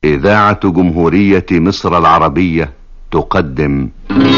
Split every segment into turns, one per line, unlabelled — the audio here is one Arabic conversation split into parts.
إذاعة جمهورية مصر العربية تقدم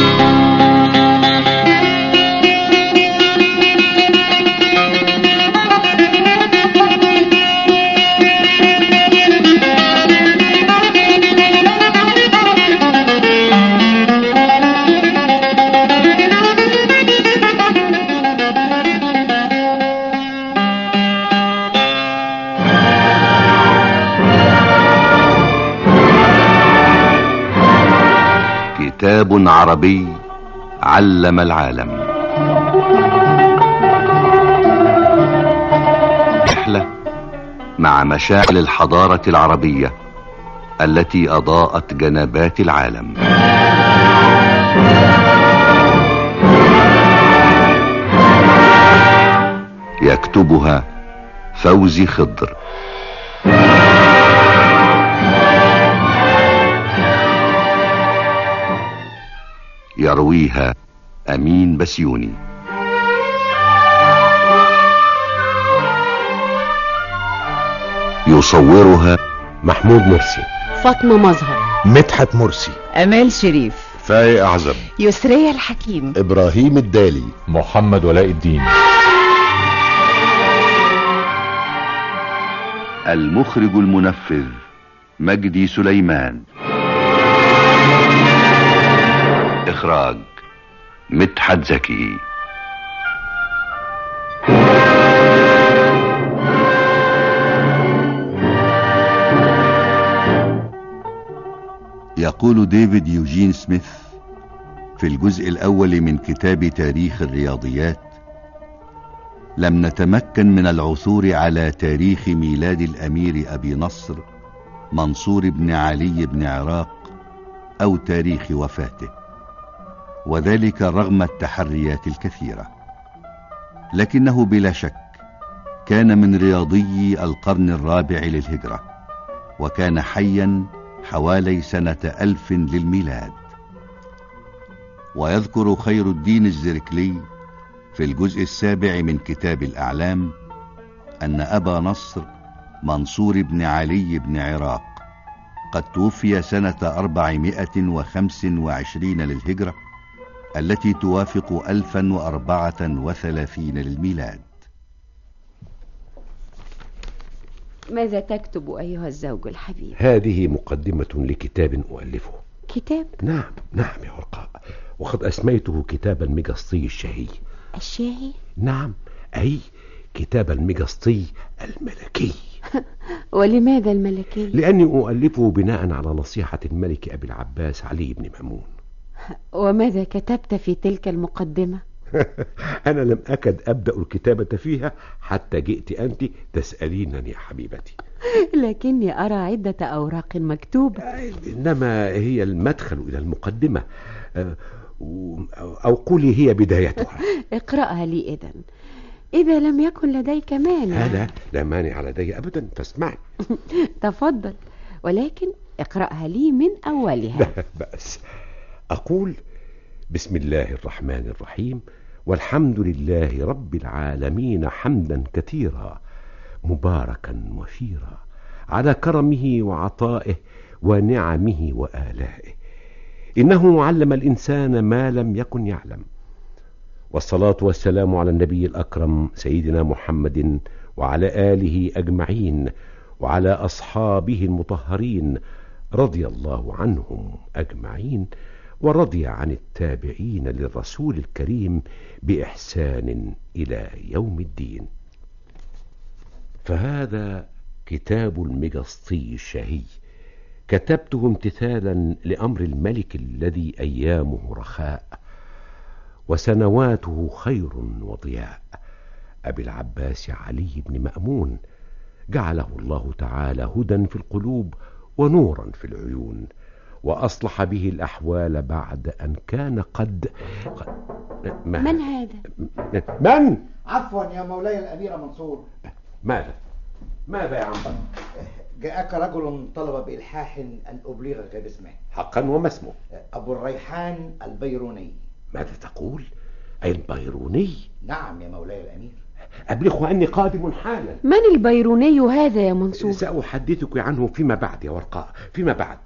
كتاب عربي علم العالم. رحلة مع مشاعل الحضارة العربية التي أضاءت جنبات العالم. يكتبها فوزي خضر، يرويها أمين بسيوني. يصورها
محمود مرسي،
فاطمة مظهر،
مدحت مرسي،
أمال شريف،
فاي أعزب،
يسرية الحكيم،
إبراهيم الدالي،
محمد ولاء الدين.
المخرج المنفذ مجدي سليمان. إخراج مدحت زكي. يقول ديفيد يوجين سميث في الجزء الأول من كتاب تاريخ الرياضيات: لم نتمكن من العثور على تاريخ ميلاد الأمير أبي نصر منصور بن علي بن عراق أو تاريخ وفاته، وذلك رغم التحريات الكثيرة، لكنه بلا شك كان من رياضي القرن الرابع للهجرة، وكان حيا حوالي سنة 1000 للميلاد. ويذكر خير الدين الزركلي في الجزء السابع من كتاب الأعلام أن أبا نصر منصور بن علي بن عراق قد توفي سنة 425 للهجرة، التي توافق 1034 للميلاد.
ماذا تكتب أيها الزوج الحبيب؟
هذه مقدمة لكتاب أؤلفه.
كتاب؟
نعم يا ورقاء، وقد أسميته كتاب المجسطي الشهي.
الشاهي؟
نعم، أي كتاب المجسطي الملكي.
ولماذا الملكي؟
لأني أؤلفه بناء على نصيحة الملك أبي العباس علي بن مأمون.
وماذا كتبت في تلك المقدمة؟
أنا لم أكد أبدأ الكتابة فيها حتى جئت أنت تسألينني يا حبيبتي.
لكني أرى عدة أوراق مكتوبة.
إنما هي المدخل إلى المقدمة، أو قولي هي بدايتها.
اقرأها لي إذا لم يكن لديك مانع.
لا مانع لدي أبدا، فاسمعي.
تفضل، ولكن اقرأها لي من أولها.
لا بأس. أقول: بسم الله الرحمن الرحيم، والحمد لله رب العالمين حمدا كثيرا مباركا وفيرا على كرمه وعطائه ونعمه وآلائه، إنه علم الإنسان ما لم يكن يعلم. والصلاة والسلام على النبي الأكرم سيدنا محمد وعلى آله أجمعين وعلى أصحابه المطهرين رضي الله عنهم أجمعين، ورضي عن التابعين للرسول الكريم بإحسان إلى يوم الدين. فهذا كتاب المجسطي الشهي، كتبته امتثالا لأمر الملك الذي أيامه رخاء وسنواته خير وضياء، أبي العباس علي بن مأمون، جعله الله تعالى هدى في القلوب ونورا في العيون، وأصلح به الأحوال بعد أن كان قد
من هذا؟
من؟
عفوا يا مولاي الأمير منصور.
ماذا يا عنبر؟
جاءك رجل طلب بإلحاح أن أبلغك باسمه.
حقا؟ وما اسمه؟
أبو الريحان البيروني.
ماذا تقول؟ أي البيروني؟
نعم يا مولاي الأمير.
أبلغه أني قادم حالا.
من البيروني هذا يا منصور؟
سأحدثك عنه فيما بعد يا ورقاء، فيما بعد.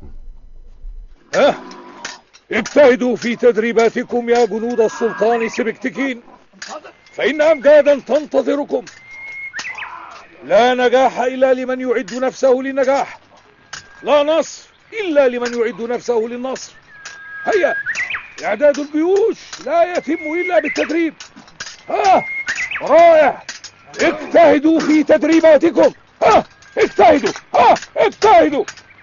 اجتهدوا في تدريباتكم يا جنود السلطان سبكتكين، فإن أمجادا تنتظركم. لا نجاح إلا لمن يعد نفسه للنجاح، لا نصر إلا لمن يعد نفسه للنصر. هيا، إعداد الجيوش لا يتم إلا بالتدريب. رائع، اجتهدوا في تدريباتكم. اجتهدوا، اجتهدوا.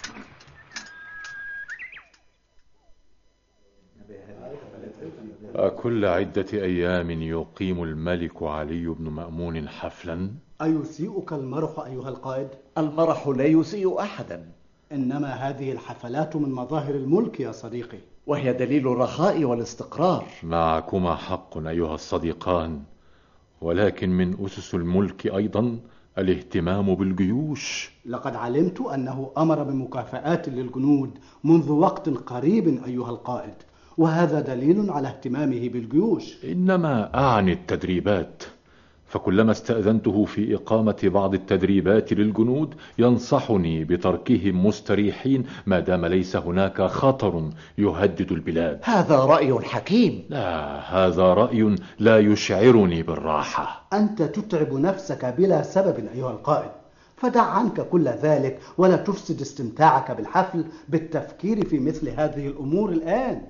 أكل عدة أيام يقيم الملك علي بن مأمون حفلا؟
أيسيئك المرح أيها القائد؟
المرح لا يسيء أحدا،
إنما هذه الحفلات من مظاهر الملك يا صديقي،
وهي دليل الرخاء والاستقرار.
معكما حق أيها الصديقان، ولكن من أسس الملك أيضا الاهتمام بالجيوش.
لقد علمت أنه أمر بمكافآت للجنود منذ وقت قريب أيها القائد، وهذا دليل على اهتمامه بالجيوش.
إنما أعني التدريبات، فكلما استأذنته في إقامة بعض التدريبات للجنود ينصحني بتركهم مستريحين ما دام ليس هناك خطر يهدد البلاد.
هذا رأي حكيم.
لا، هذا رأي لا يشعرني بالراحة.
أنت تتعب نفسك بلا سبب أيها القائد، فدع عنك كل ذلك ولا تفسد استمتاعك بالحفل بالتفكير في مثل هذه الأمور الآن.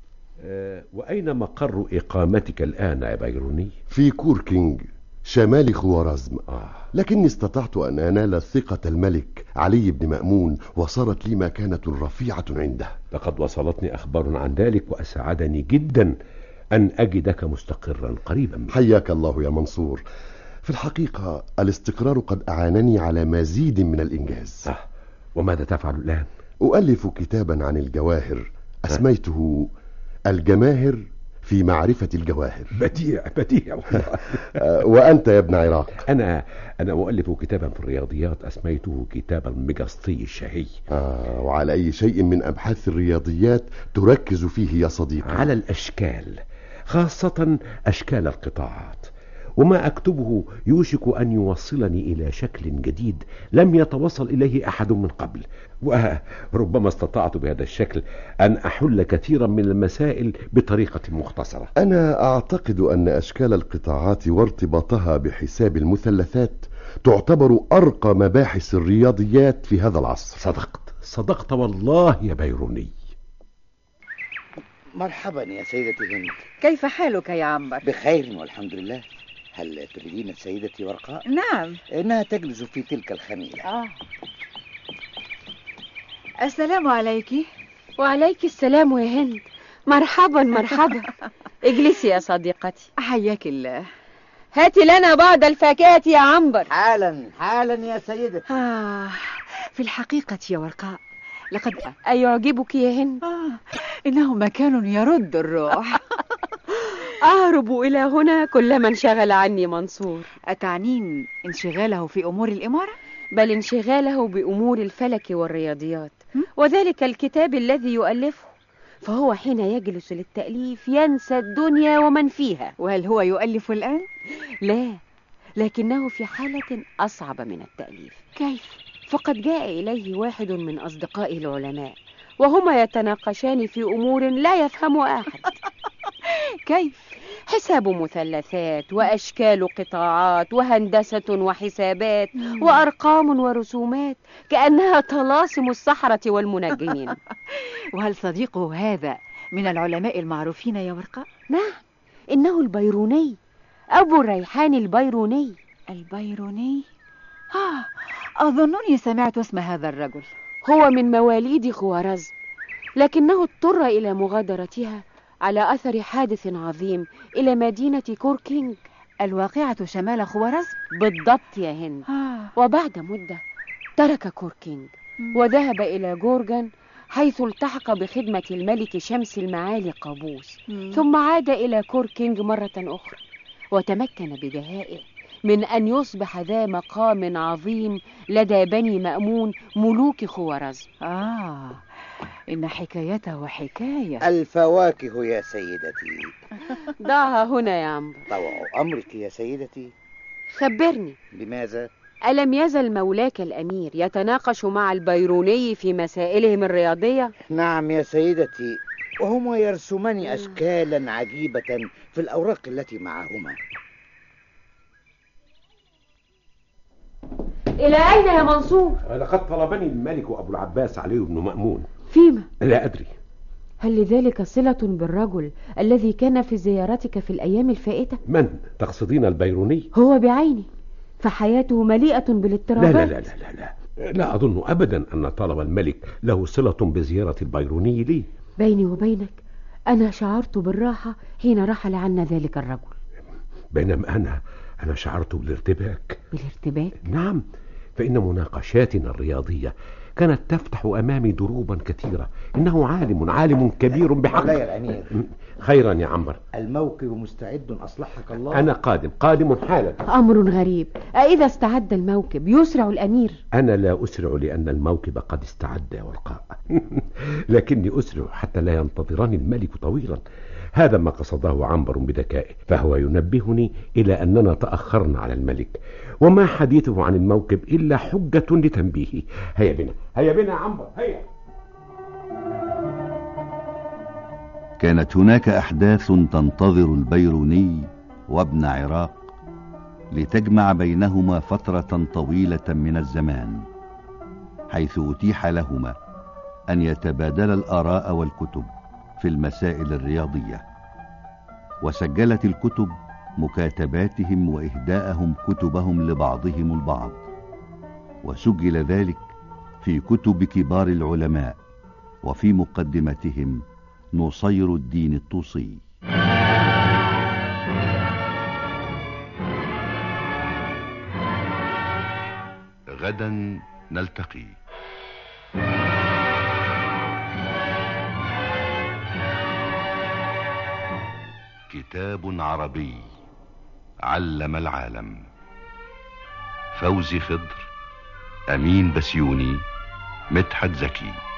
وأين مقر إقامتك الآن يا بيروني؟
في كوركينج شمال خوارزم. لكني استطعت أن أنال ثقة الملك علي بن مأمون، وصارت لي مكانة رفيعة عنده.
لقد وصلتني أخبار عن ذلك، وأسعدني جدا أن أجدك مستقرا قريبا مني.
حياك الله يا منصور. في الحقيقة الاستقرار قد أعانني على مزيد من الإنجاز.
وماذا تفعل الآن؟
أؤلف كتابا عن الجواهر أسميته الجماهر في معرفة الجواهر.
بديع بديع والله.
وأنت يا ابن عراق؟
أنا أؤلف كتابا في الرياضيات أسميته كتاب المجسطي الشهي.
وعلى أي شيء من أبحاث الرياضيات تركز فيه يا صديقي؟
على الأشكال، خاصة أشكال القطاعات، وما أكتبه يوشك أن يوصلني إلى شكل جديد لم يتوصل إليه أحد من قبل، وربما استطعت بهذا الشكل أن أحل كثيرا من المسائل بطريقة مختصرة.
أنا أعتقد أن أشكال القطاعات وارتباطها بحساب المثلثات تعتبر أرقى مباحث الرياضيات في هذا العصر.
صدقت والله يا بيروني.
مرحبا يا سيدتي هند.
كيف حالك يا عنبر؟
بخير والحمد لله. هل تريدين سيدتي ورقاء؟
نعم،
إنها تجلس في تلك الخميلة.
السلام عليك.
وعليك السلام يا هند. مرحبا مرحبا. اجلسي يا صديقتي.
حياك الله.
هاتي لنا بعض الفاكهة يا عنبر.
حالا حالا يا سيدتي.
في الحقيقة يا ورقاء لقد
أيعجبك يا هند؟
إنه مكان يرد الروح.
أهرب إلى هنا كلما انشغل عني منصور.
أتعنين انشغاله في أمور الإمارة؟
بل انشغاله بأمور الفلك والرياضيات، وذلك الكتاب الذي يؤلفه، فهو حين يجلس للتأليف ينسى الدنيا ومن فيها.
وهل هو يؤلف الآن؟
لا، لكنه في حالة أصعب من التأليف.
كيف؟
فقد جاء إليه واحد من أصدقائه العلماء، وهما يتناقشان في أمور لا يفهمها أحد.
كيف؟
حساب مثلثات وأشكال قطاعات وهندسة وحسابات وأرقام ورسومات، كأنها طلاسم السحرة والمنجمين.
وهل صديقه هذا من العلماء المعروفين يا ورقاء؟
نعم، إنه البيروني، أبو الريحان البيروني.
البيروني؟ أظنني سمعت اسم هذا الرجل.
هو من مواليد خوارزم، لكنه اضطر إلى مغادرتها على أثر حادث عظيم إلى مدينة كوركينج
الواقعة شمال خوارزم.
بالضبط يا هند. وبعد مدة ترك كوركينج وذهب إلى جورجان، حيث التحق بخدمة الملك شمس المعالي قابوس، ثم عاد إلى كوركينج مرة أخرى، وتمكن بدهائه من أن يصبح ذا مقام عظيم لدى بني مأمون ملوك خوارزم.
إن حكايته حكاية.
الفواكه يا سيدتي.
ضعها هنا يا عنبر.
طوع أمرك يا سيدتي.
خبرني.
لماذا؟
ألم يزل مولاك الأمير يتناقش مع البيروني في مسائلهم الرياضية؟
نعم يا سيدتي، وهما يرسمان أشكالا عجيبة في الأوراق التي معهما.
إلى أين يا منصور؟
لقد طلبني الملك أبو العباس علي بن مأمون.
فيما؟
لا أدري.
هل لذلك صلة بالرجل الذي كان في زيارتك في الأيام الفائتة؟
من؟ تقصدين البيروني؟
هو بعينه، فحياته مليئة بالاضطرابات.
لا لا لا لا لا لا أظن أبدا أن طلب الملك له صلة بزيارة البيروني لي.
بيني وبينك أنا شعرت بالراحة حين رحل عنا ذلك الرجل،
بينما أنا شعرت بالارتباك.
بالارتباك؟
نعم، فإن مناقشاتنا الرياضية كانت تفتح أمامي دروبا كثيرة. إنه عالم كبير بحق.
لا يا الأمير.
خيرا يا عنبر.
الموكب مستعد أصلحك الله.
أنا قادم حالا.
أمر غريب، أإذا استعد الموكب يسرع الأمير؟
أنا لا أسرع لأن الموكب قد استعد يا ورقاء. لكني أسرع حتى لا ينتظرني الملك طويلا. هذا ما قصده عنبر بذكائه، فهو ينبهني إلى أننا تأخرنا على الملك، وما حديثه عن الموكب إلا حجة لتنبيهه. هيا بنا يا عنبر، هيا.
كانت هناك أحداث تنتظر البيروني وابن عراق لتجمع بينهما فترة طويلة من الزمان، حيث أتيح لهما أن يتبادلا الآراء والكتب في المسائل الرياضية. وسجلت الكتب مكاتباتهم وإهداءهم كتبهم لبعضهم البعض، وسجل ذلك في كتب كبار العلماء، وفي مقدمتهم نصير الدين الطوسي. غدا نلتقي. كتاب عربي علم العالم. فوزي خضر، أمين بسيوني، مدحت زكي.